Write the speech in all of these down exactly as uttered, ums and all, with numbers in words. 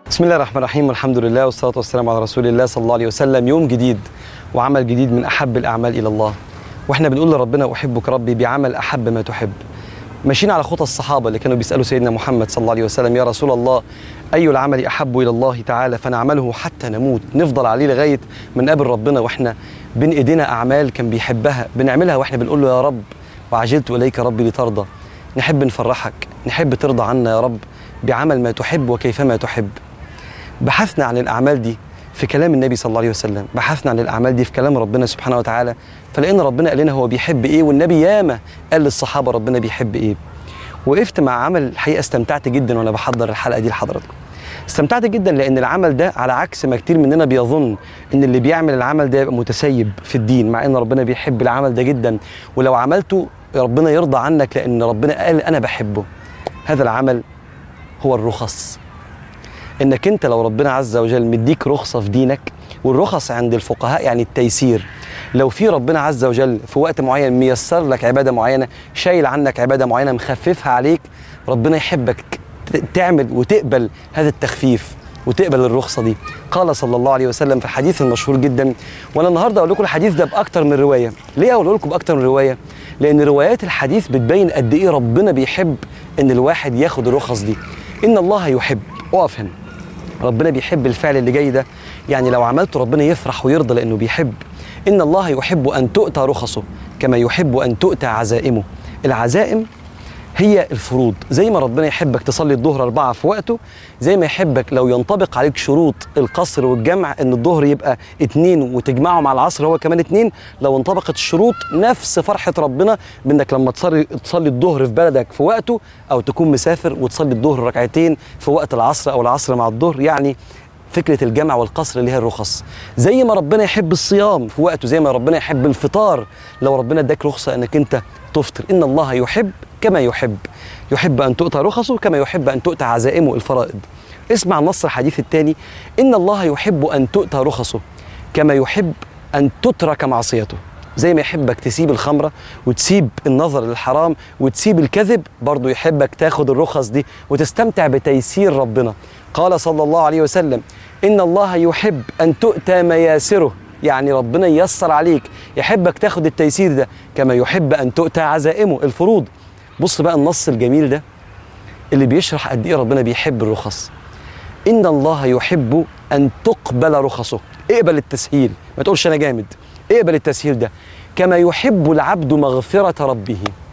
بسم الله الرحمن الرحيم والحمد لله والصلاة والسلام على رسول الله صلى الله عليه وسلم. يوم جديد وعمل جديد من أحب الأعمال إلى الله، وإحنا بنقول لربنا أحبك ربي بعمل أحب ما تحب. ماشيين على خطى الصحابة اللي كانوا بيسألوا سيدنا محمد صلى الله عليه وسلم: يا رسول الله أي العمل أحب إلى الله تعالى فنعمله حتى نموت، نفضل عليه لغاية من نقابل ربنا وإحنا بين إيدينا أعمال كان بيحبها بنعملها وإحنا بنقول له يا رب وعجلت إليك ربي لترضى. نحب نفرحك، نحب ترضى عنا يا رب بعمل ما تحب وكيفما تحب. بحثنا عن الأعمال دي في كلام النبي صلى الله عليه وسلم، بحثنا عن الأعمال دي في كلام ربنا سبحانه وتعالى، فلقينا ربنا قال لنا هو بيحب إيه، والنبي ياما قال للصحابة ربنا بيحب إيه. وقفت مع عمل الحقيقة استمتعت جدا وأنا بحضر الحلقة دي لحضراتكم. استمتعت جدا لأن العمل ده على عكس ما كتير مننا بيظن إن اللي بيعمل العمل ده يبقى متسيب في الدين، مع إن ربنا بيحب العمل ده جدا، ولو عملته ربنا يرضى عنك لأن ربنا قال أنا بحبه. هذا العمل هو الرخص. انك انت لو ربنا عز وجل مديك رخصه في دينك، والرخص عند الفقهاء يعني التيسير. لو في ربنا عز وجل في وقت معين ميسر لك عباده معينه، شايل عنك عباده معينه، مخففها عليك، ربنا يحبك تعمل وتقبل هذا التخفيف وتقبل الرخصه دي. قال صلى الله عليه وسلم في الحديث المشهور جدا، وانا النهارده اقول لكم الحديث ده باكتر من روايه. ليه اقول لكم باكتر من روايه؟ لان روايات الحديث بتبين قد ايه ربنا بيحب ان الواحد ياخد الرخص دي. ان الله يحب، اقف هنا، ربنا بيحب الفعل اللي جاي ده، يعني لو عملته ربنا يفرح ويرضى لأنه بيحب. إن الله يحب أن تؤتى رخصه كما يحب أن تؤتى عزائمه. العزائم هي الفروض، زي ما ربنا يحبك تصلي الظهر أربعة في وقته، زي ما يحبك لو ينطبق عليك شروط القصر والجمع إن الظهر يبقى اتنين وتجمعه مع العصر هو كمان اتنين. لو انطبقت الشروط نفس فرحة ربنا بإنك لما تصلي تصلي الظهر في بلدك في وقته، أو تكون مسافر وتصلي الظهر ركعتين في وقت العصر أو العصر مع الظهر. يعني فكرة الجمع والقصر اللي هي الرخص. زي ما ربنا يحب الصيام في وقته، زي ما ربنا يحب الفطار لو ربنا اداك رخصة انك انت تفطر. ان الله يحب كما يحب، يحب ان تؤتى رخصه كما يحب ان تؤتى عزائمه الفرائض. اسمع النص الحديث الثاني: ان الله يحب ان تؤتى رخصه كما يحب ان تترك معصيته. زي ما يحبك تسيب الخمرة وتسيب النظر للحرام وتسيب الكذب، برضو يحبك تاخد الرخص دي وتستمتع بتيسير ربنا. قال صلى الله عليه وسلم: إن الله يحب أن تؤتى مياسره، يعني ربنا ييسر عليك، يحبك تاخد التيسير ده كما يحب أن تؤتى عزائمه الفروض. بص بقى النص الجميل ده اللي بيشرح قد إيه ربنا بيحب الرخص. إن الله يحب أن تقبل رخصه، اقبل التسهيل، ما تقولش أنا جامد، اقبل التسهيل ده. كما يحب العبد مغفرة ربه،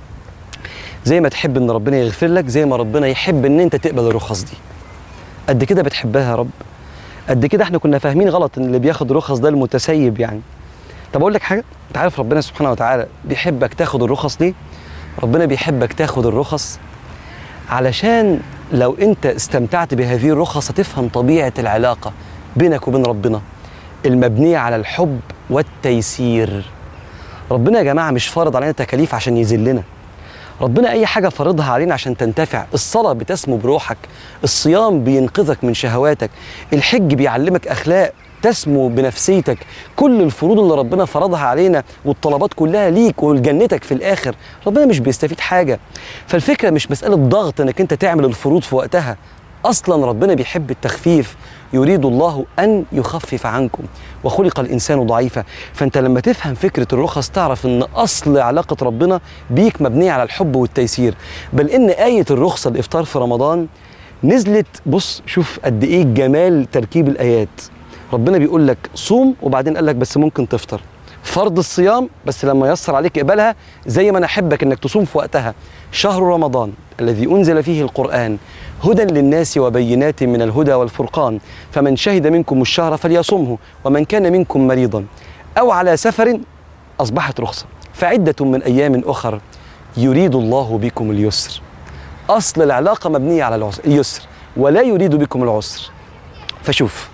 زي ما تحب ان ربنا يغفر لك، زي ما ربنا يحب ان انت تقبل الرخص دي. قد كده بتحبها يا رب؟ قد كده احنا كنا فاهمين غلط ان اللي بياخد رخص ده المتسيب يعني. طب اقول لك حاجه، انت عارف ربنا سبحانه وتعالى بيحبك تاخد الرخص ليه؟ ربنا بيحبك تاخد الرخص علشان لو انت استمتعت بهذه الرخص هتفهم طبيعه العلاقه بينك وبين ربنا المبنيه على الحب والتيسير. ربنا يا جماعه مش فارض علينا تكاليف عشان يذلنا، ربنا أي حاجة فرضها علينا عشان تنتفع. الصلاة بتسمو بروحك، الصيام بينقذك من شهواتك، الحج بيعلمك أخلاق تسمو بنفسيتك. كل الفروض اللي ربنا فرضها علينا والطلبات كلها ليك ولجنتك في الآخر، ربنا مش بيستفيد حاجة. فالفكرة مش مسألة ضغط انك انت تعمل الفروض في وقتها، أصلا ربنا بيحب التخفيف. يريد الله أن يخفف عنكم وخلق الإنسان ضعيفا. فأنت لما تفهم فكرة الرخص تعرف أن أصل علاقة ربنا بيك مبنية على الحب والتيسير. بل إن آية الرخصة الإفطار في رمضان نزلت، بص شوف قد إيه جمال تركيب الآيات. ربنا بيقول لك صوم وبعدين قال لك بس ممكن تفطر. فرض الصيام بس لما يسر عليك اقبلها، زي ما أنا أحبك إنك تصوم في وقتها. شهر رمضان الذي أنزل فيه القرآن هدى للناس وبينات من الهدى والفرقان، فمن شهد منكم الشهر فليصمه ومن كان منكم مريضا أو على سفر أصبحت رخصة فعدة من أيام أخر يريد الله بكم اليسر. أصل العلاقة مبنية على اليسر ولا يريد بكم العسر. فشوف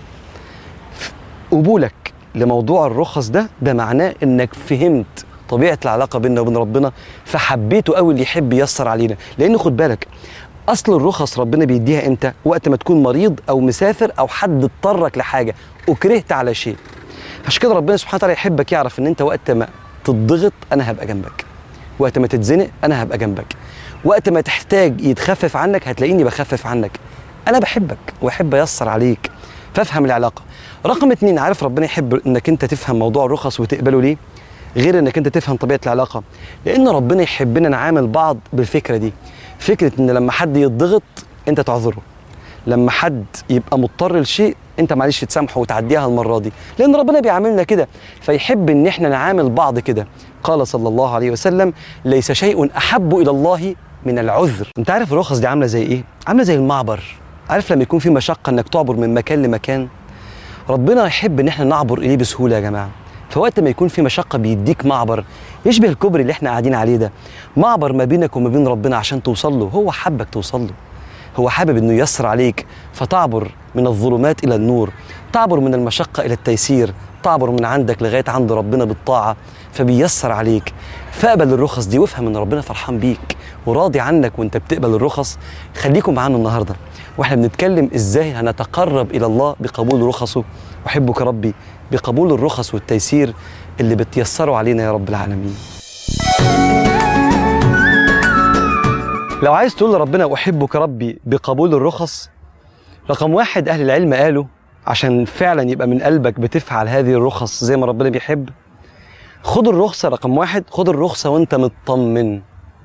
قبولك لموضوع الرخص ده ده معناه إنك فهمت طبيعة العلاقة بيننا وبين ربنا، فحبيته قوي اللي يحب ييسر علينا. لأن خد بالك أصل الرخص ربنا بيديها إمتى؟ وقت ما تكون مريض أو مسافر أو حد اضطرك لحاجة، أكرهت على شيء. عشان كده ربنا سبحانه وتعالى يحبك يعرف إن أنت وقت ما تضغط أنا هبقى جنبك، وقت ما تتزنق أنا هبقى جنبك، وقت ما تحتاج يتخفف عنك هتلاقيني بخفف عنك. انا بحبك واحب ايسر عليك، فافهم العلاقه. رقم اتنين، عارف ربنا يحب انك انت تفهم موضوع الرخص وتقبله ليه؟ غير انك انت تفهم طبيعه العلاقه، لان ربنا يحبنا نعامل بعض بالفكره دي، فكره ان لما حد يتضغط انت تعذره، لما حد يبقى مضطر لشيء انت معلش تسامحه وتعديها المره دي، لان ربنا بيعاملنا كده، فيحب ان احنا نعامل بعض كده. قال صلى الله عليه وسلم: ليس شيء احب الى الله من العذر. انت عارف الرخص دي عامله زي ايه؟ عامله زي المعبر. عارف لما يكون في مشقه انك تعبر من مكان لمكان، ربنا يحب ان احنا نعبر اليه بسهوله يا جماعه. فوقت ما يكون في مشقه بيديك معبر يشبه الكوبري اللي احنا قاعدين عليه ده، معبر ما بينك وما بين ربنا عشان توصل له. هو حبك توصل له، هو حابب انه ييسر عليك فتعبر من الظلمات الى النور، تعبر من المشقه الى التيسير، تعبر من عندك لغايه عند ربنا بالطاعه، فبييسر عليك. فاقبل الرخص دي وافهم ان ربنا فرحان بيك وراضي عنك وانت بتقبل الرخص. خليكم معانا النهارده واحنا بنتكلم ازاي هنتقرب الى الله بقبول رخصه. احبك ربي بقبول الرخص والتيسير اللي بتيسروا علينا يا رب العالمين. لو عايز تقول لربنا احبك ربي بقبول الرخص، رقم واحد اهل العلم قالوا عشان فعلا يبقى من قلبك بتفعل هذه الرخص زي ما ربنا بيحب، خد الرخصه. رقم واحد، خد الرخصه وانت مطمن.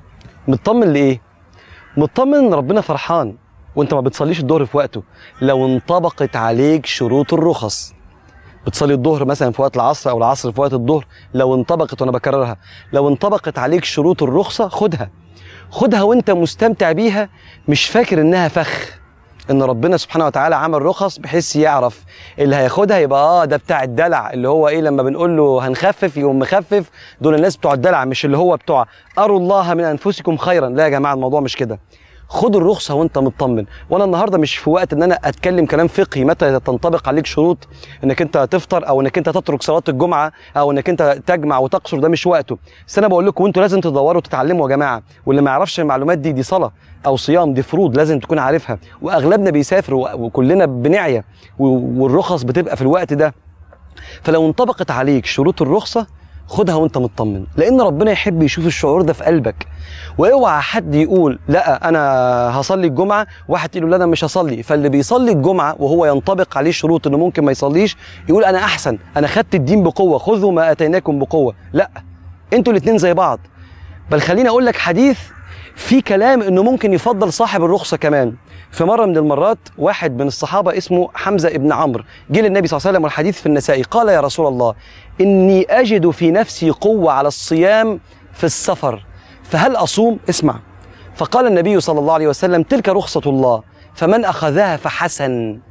مطمن لايه؟ مطمن ان ربنا فرحان وانت ما بتصليش الظهر في وقته. لو انطبقت عليك شروط الرخص، بتصلي الظهر مثلا في وقت العصر او العصر في وقت الظهر، لو انطبقت، وانا بكررها، لو انطبقت عليك شروط الرخصه خدها. خدها وانت مستمتع بيها، مش فاكر انها فخ، ان ربنا سبحانه وتعالى عمل رخص بحيث يعرف اللي هياخدها يبقى اه ده بتاع الدلع، اللي هو ايه لما بنقول له هنخفف يقوم مخفف. دول الناس بتوع الدلع، مش اللي هو بتوع اروا الله من انفسكم خيرا. لا يا جماعه، الموضوع مش كده. خد الرخصه وانت مطمن. وانا النهارده مش في وقت ان انا اتكلم كلام فقهي متى تنطبق عليك شروط انك انت تفطر او انك انت تترك صلاه الجمعه او انك انت تجمع وتقصر، ده مش وقته. بس انا بقول لكم انتوا لازم تدوروا وتتعلموا يا جماعه، واللي ما يعرفش المعلومات دي دي صلاه او صيام، دي فروض لازم تكون عارفها. واغلبنا بيسافر وكلنا بنعيا والرخص بتبقى في الوقت ده. فلو انطبقت عليك شروط الرخصه خدها وانت مطمن، لان ربنا يحب يشوف الشعور ده في قلبك. واوعى حد يقول لا انا هصلي الجمعه، واحد يقول له لا انا مش هصلي، فاللي بيصلي الجمعه وهو ينطبق عليه شروط انه ممكن ما يصليش يقول انا احسن، انا خدت الدين بقوه، خذوا ما اتيناكم بقوه. لا، انتوا الاثنين زي بعض. بل خليني اقول لك حديث في كلام انه ممكن يفضل صاحب الرخصه كمان. في مره من المرات واحد من الصحابه اسمه حمزه ابن عمرو جه للنبي صلى الله عليه وسلم، والحديث في النسائي، قال يا رسول الله اني اجد في نفسي قوه على الصيام في السفر، فهل اصوم؟ اسمع. فقال النبي صلى الله عليه وسلم تلك رخصه الله، فمن اخذها فحسن،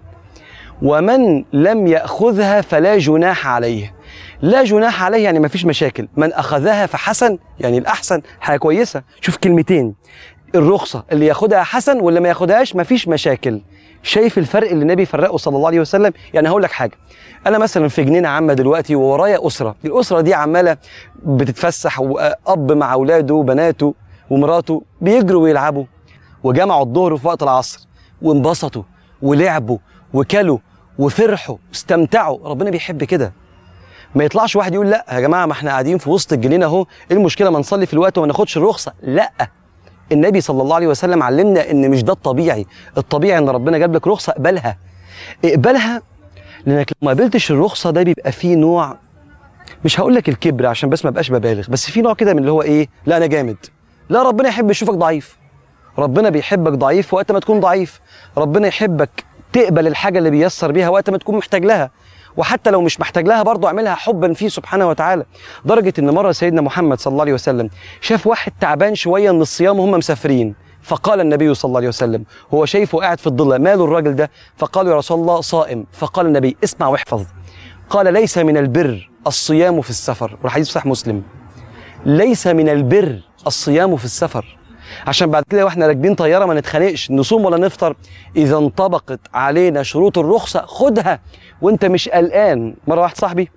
ومن لم ياخذها فلا جناح عليه. لا جناح عليه يعني ما فيش مشاكل، من اخذها فحسن يعني الاحسن، حاجه كويسه. شوف كلمتين، الرخصه اللي ياخدها حسن واللي ما ياخدهاش ما فيش مشاكل. شايف الفرق اللي النبي فرقه صلى الله عليه وسلم؟ يعني هقول لك حاجه، انا مثلا في جنينه عامه دلوقتي وورايا اسره، الاسره دي عماله بتتفسح، واب مع اولاده وبناته ومراته بيجروا ويلعبوا، وجمعوا الظهر في وقت العصر وانبسطوا ولعبوا وكلوا وفرحوا واستمتعوا. ربنا بيحب كده. ما يطلعش واحد يقول لا يا جماعه ما احنا قاعدين في وسط الجنينه اهو، ايه المشكله ما نصلي في الوقت وما ناخدش الرخصه؟ لا، النبي صلى الله عليه وسلم علمنا ان مش ده الطبيعي. الطبيعي ان ربنا جاب لك رخصه اقبلها، اقبلها، لانك لو ما قبلتش الرخصه ده بيبقى فيه نوع، مش هقول لك الكبر عشان بس ما بقاش ببالغ، بس في نوع كده من اللي هو ايه، لا انا جامد. لا، ربنا يحب يشوفك ضعيف، ربنا بيحبك ضعيف وقت ما تكون ضعيف، ربنا يحبك تقبل الحاجه اللي بيسر بيها وقت ما تكون محتاج لها، وحتى لو مش محتاج لها برضه اعملها حبا فيه سبحانه وتعالى. درجه ان مره سيدنا محمد صلى الله عليه وسلم شاف واحد تعبان شويه من الصيام وهم مسافرين، فقال النبي صلى الله عليه وسلم، هو شايفه قاعد في الضله، ماله الراجل ده؟ فقالوا يا رسول الله صائم. فقال النبي اسمع واحفظ، قال ليس من البر الصيام في السفر، والحديث صحيح مسلم، ليس من البر الصيام في السفر، عشان بعد كده واحنا راكبين طياره ما نتخانقش نصوم ولا نفطر. اذا انطبقت علينا شروط الرخصه خدها وانت مش قلقان. مره واحد صاحبي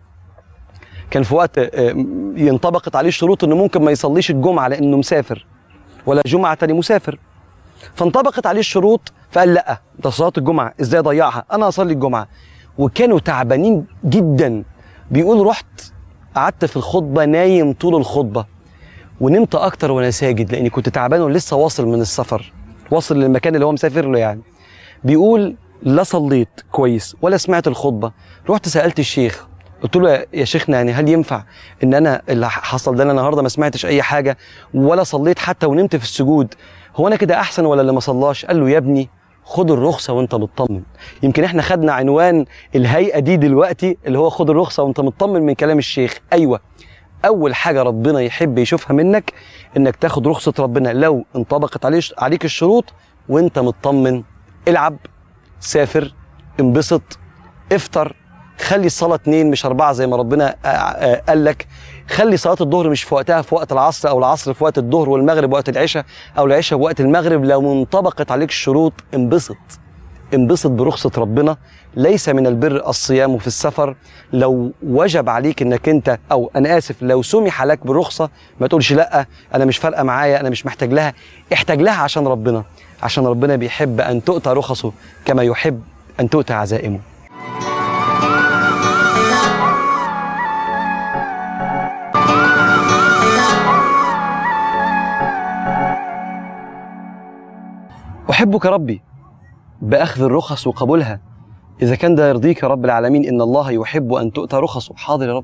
كان في وقت ينطبقت عليه شروط انه ممكن ما يصليش الجمعه لانه مسافر، ولا جمعه تاني مسافر، فانطبقت عليه الشروط فقال لا ده صلاه الجمعه ازاي اضيعها، انا اصلي الجمعه. وكانوا تعبانين جدا، بيقول رحت قعدت في الخطبه نايم طول الخطبه، ونمت اكتر وانا ساجد لاني كنت تعبان ولسه واصل من السفر، واصل للمكان اللي هو مسافر له يعني. بيقول لا صليت كويس ولا سمعت الخطبة، رحت سألت الشيخ قلت له يا شيخنا يعني هل ينفع ان انا اللي حصل ده انا النهارده ما سمعتش اي حاجة ولا صليت حتى ونمت في السجود، هو انا كده احسن ولا اللي ما صلاش؟ قال له يا ابني خد الرخصة وانت مطمن. يمكن احنا خدنا عنوان الهيئة دي دلوقتي اللي هو خد الرخصة وانت مطمن من كلام الشيخ. ايوه، اول حاجة ربنا يحب يشوفها منك انك تاخد رخصة ربنا لو انطبقت عليك الشروط وانت مطمن. العب، سافر، انبسط، افطر، خلي الصلاة اتنين مش اربعة زي ما ربنا قال لك، خلي صلاة الظهر مش في وقتها في وقت العصر او العصر في وقت الظهر والمغرب وقت العشاء او العشاء وقت المغرب. لو انطبقت عليك الشروط انبسط، انبسط برخصة ربنا. ليس من البر الصيام في السفر. لو وجب عليك انك انت او انا اسف لو سمح لك بالرخصة ما تقولش لا انا مش فارقة معايا انا مش محتاج لها، احتاج لها عشان ربنا، عشان ربنا بيحب ان تؤتى رخصه كما يحب ان تؤتى عزائمه. أحبك ربي بأخذ الرخص وقبولها، إذا كان ده يرضيك يا رب العالمين إن الله يحب أن تؤتى رخصه. حاضر يا رب،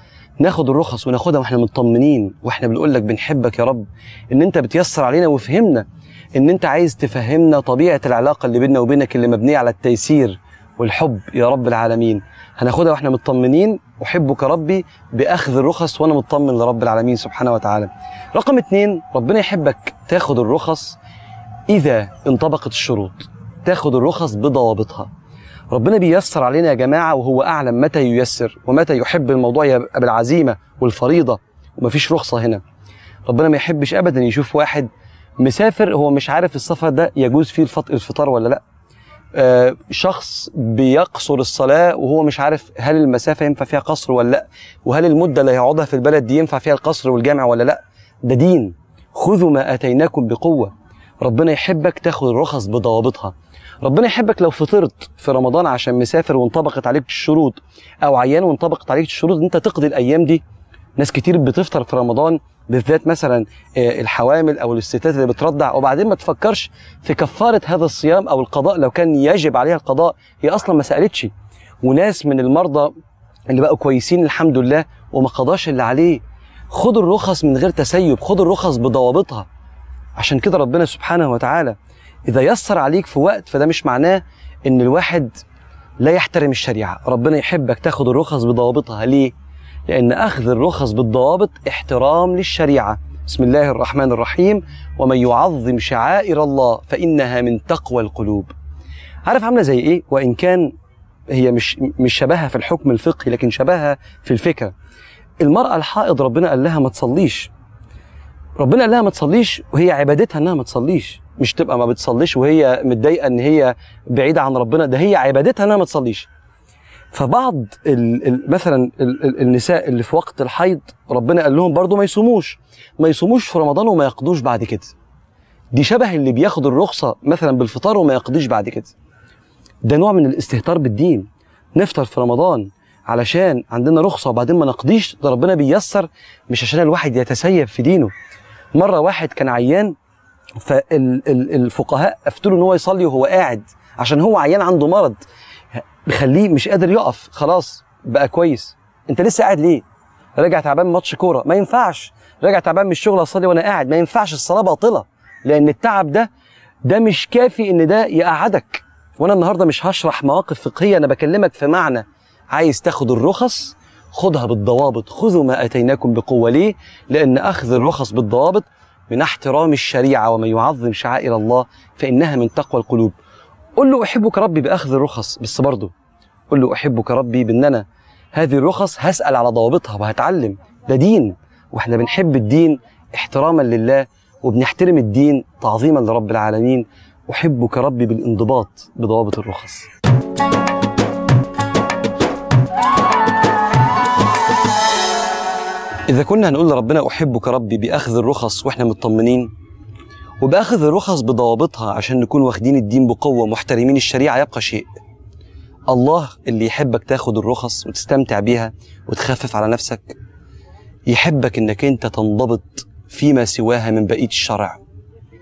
ناخد الرخص وناخدها واحنا مطمنين واحنا بنقول لك بنحبك يا رب، إن أنت بتيسر علينا وفهمنا إن أنت عايز تفهمنا طبيعة العلاقة اللي بيننا وبينك اللي مبنية على التيسير والحب يا رب العالمين. هناخدها واحنا مطمنين. أحبك ربي بأخذ الرخص وأنا مطمن لرب العالمين سبحانه وتعالى. رقم اتنين، ربنا يحبك تاخد الرخص إذا انطبقت الشروط، تاخد الرخص بضوابطها. ربنا بييسر علينا يا جماعة وهو أعلم متى ييسر ومتى يحب الموضوع يبقى بالعزيمة والفريضة ومفيش رخصة هنا. ربنا ما يحبش أبدا يشوف واحد مسافر هو مش عارف السفر ده يجوز فيه الفطار ولا لأ. آه شخص بيقصر الصلاة وهو مش عارف هل المسافة ينفع فيها قصر ولا لأ، وهل المدة اللي هيقعدها في البلد دي ينفع فيها القصر والجامع ولا لأ. ده دين. خذوا ما آتيناكم بقوة. ربنا يحبك تاخد الرخص بضوابطها. ربنا يحبك لو فطرت في رمضان عشان مسافر وانطبقت عليك الشروط، او عيان وانطبقت عليك الشروط ان انت تقضي الايام دي. ناس كتير بتفطر في رمضان بالذات مثلا الحوامل او الستات اللي بترضع وبعدين ما تفكرش في كفارة هذا الصيام او القضاء لو كان يجب عليها القضاء، هي اصلا ما سألتش. وناس من المرضى اللي بقوا كويسين الحمد لله وما قضاش اللي عليه. خد الرخص من غير تسيب، خد الرخص بضوابطها. عشان كده ربنا سبحانه وتعالى إذا يسر عليك في وقت فده مش معناه إن الواحد لا يحترم الشريعة. ربنا يحبك تاخد الرخص بضوابطها. ليه؟ لأن أخذ الرخص بالضوابط احترام للشريعة. بسم الله الرحمن الرحيم، ومن يعظم شعائر الله فإنها من تقوى القلوب. عارف عاملة زي إيه؟ وإن كان هي مش مش شبهها في الحكم الفقهي لكن شبهها في الفكرة. المرأة الحائض ربنا قال لها ما تصليش. ربنا قال لها ما تصليش وهي عبادتها انها ما تصليش، مش تبقى ما بتصليش وهي متضايقه ان هي بعيده عن ربنا، ده هي عبادتها انها ما تصليش. فبعض ال ال مثلا ال ال النساء اللي في وقت الحيض ربنا قال لهم برضو ما يصوموش، ما يصوموش في رمضان وما يقضوش بعد كده. دي شبه اللي بياخد الرخصه مثلا بالفطار وما يقضيش بعد كده. ده نوع من الاستهتار بالدين. نفطر في رمضان علشان عندنا رخصه وبعدين ما نقضيش، ده ربنا بييسر مش عشان الواحد يتسيب في دينه. مرة واحد كان عيان فالفقهاء افتوا له ان هو يصلي وهو قاعد عشان هو عيان عنده مرض بيخليه مش قادر يقف. خلاص بقى كويس، انت لسه قاعد ليه؟ راجع تعبان من ماتش كوره ما ينفعش، راجع تعبان من الشغل اصلي وانا قاعد ما ينفعش، الصلاه باطله لان التعب ده ده مش كافي ان ده يقعدك. وانا النهارده مش هشرح مواقف فقهيه، انا بكلمك في معنى عايز تاخد الرخص خدها بالضوابط. خذوا ما اتيناكم بقوه. ليه؟ لان اخذ الرخص بالضوابط من احترام الشريعه، ومن يعظم شعائر الله فانها من تقوى القلوب. قل له احبك ربي باخذ الرخص، بس برضه قل له احبك ربي بان انا هذه الرخص هسال على ضوابطها وهتعلم. ده دين واحنا بنحب الدين احتراما لله وبنحترم الدين تعظيما لرب العالمين. احبك ربي بالانضباط بضوابط الرخص. إذا كنا هنقول لربنا أحبك ربي بأخذ الرخص وإحنا مطمنين، وبأخذ الرخص بضوابطها عشان نكون واخدين الدين بقوة محترمين الشريعة، يبقى شيء. الله اللي يحبك تاخد الرخص وتستمتع بيها وتخفف على نفسك، يحبك إنك أنت تنضبط فيما سواها من بقية الشرع.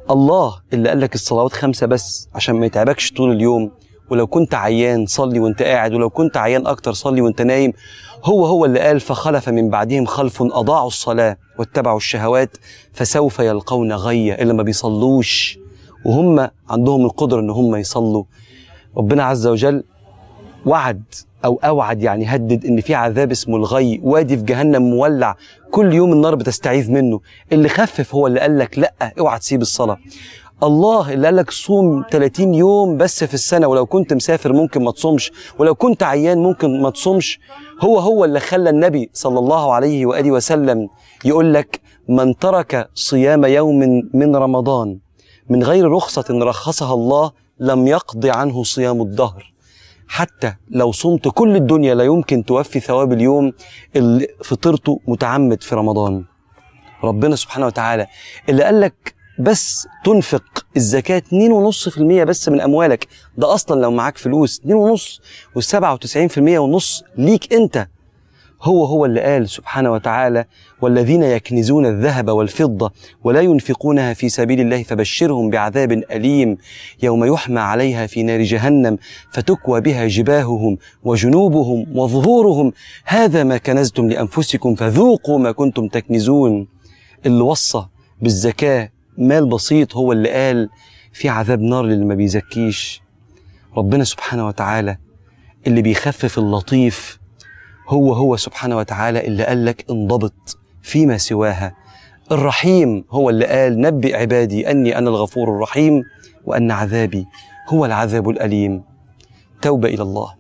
الله اللي قال لك الصلوات خمسة بس عشان ما يتعبكش طول اليوم، ولو كنت عيان صلي وانت قاعد، ولو كنت عيان اكتر صلي وانت نايم. هو هو اللي قال فخلف من بعدهم خلف اضاعوا الصلاة واتبعوا الشهوات فسوف يلقون غيا. اللي ما بيصلوش وهم عندهم القدرة ان هم يصلوا، ربنا عز وجل وعد او اوعد يعني هدد ان في عذاب اسمه الغي، وادي في جهنم مولع كل يوم النار بتستعيذ منه. اللي خفف هو اللي قال لك لا اوعى تسيب الصلاة. الله اللي قال لك صوم ثلاثين يوم بس في السنة، ولو كنت مسافر ممكن ما تصومش، ولو كنت عيان ممكن ما تصومش. هو هو اللي خلى النبي صلى الله عليه وآله وسلم يقول لك من ترك صيام يوم من رمضان من غير رخصة رخصها الله لم يقضي عنه صيام الدهر. حتى لو صمت كل الدنيا لا يمكن توفي ثواب اليوم اللي فطرته متعمد في رمضان. ربنا سبحانه وتعالى اللي قال لك بس تنفق الزكاة اتنين ونص في المية بس من أموالك، ده أصلا لو معاك فلوس اتنين ونص والسبعة وتسعين في المية ونص ليك أنت. هو هو اللي قال سبحانه وتعالى والذين يكنزون الذهب والفضة ولا ينفقونها في سبيل الله فبشرهم بعذاب أليم يوم يحمى عليها في نار جهنم فتكوى بها جباههم وجنوبهم وظهورهم هذا ما كنزتم لأنفسكم فذوقوا ما كنتم تكنزون. اللي وصى بالزكاة مال بسيط هو اللي قال في عذاب نار للي ما بيزكيش. ربنا سبحانه وتعالى اللي بيخفف اللطيف هو هو سبحانه وتعالى اللي قال لك انضبط فيما سواها. الرحيم هو اللي قال نبئ عبادي أني أنا الغفور الرحيم وأن عذابي هو العذاب الأليم. توبة إلى الله،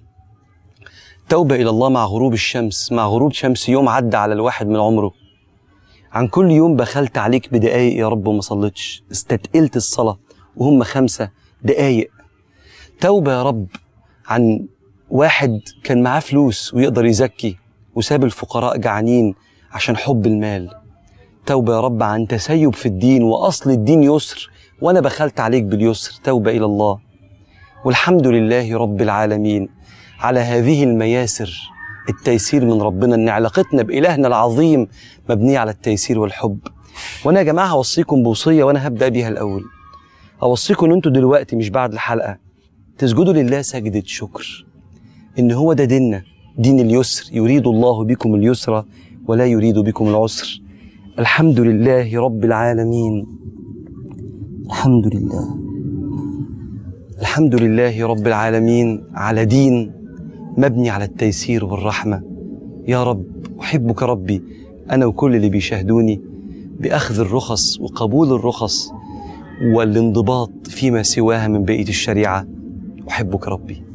توبة إلى الله مع غروب الشمس، مع غروب شمس يوم عدى على الواحد من عمره. عن كل يوم بخلت عليك بدقايق يا رب وما صليتش، استتقلت الصلاة وهم خمسة دقايق. توبة يا رب عن واحد كان معاه فلوس ويقدر يزكي وساب الفقراء جعانين عشان حب المال. توبة يا رب عن تسيب في الدين وأصل الدين يسر وأنا بخلت عليك باليسر. توبة إلى الله. والحمد لله رب العالمين على هذه المياسر، التيسير من ربنا، ان علاقتنا بإلهنا العظيم مبنية على التيسير والحب. وانا يا جماعة هوصيكم بوصية وانا هبدأ بيها الاول. هوصيكم ان انتوا دلوقتي مش بعد الحلقة تسجدوا لله سجدة شكر، ان هو ده ديننا، دين اليسر، يريد الله بكم اليسر ولا يريد بكم العسر. الحمد لله رب العالمين. الحمد لله الحمد لله رب العالمين على دين مبني على التيسير والرحمة. يا رب أحبك ربي أنا وكل اللي بيشاهدوني بأخذ الرخص وقبول الرخص والانضباط فيما سواها من بقية الشريعة. أحبك ربي.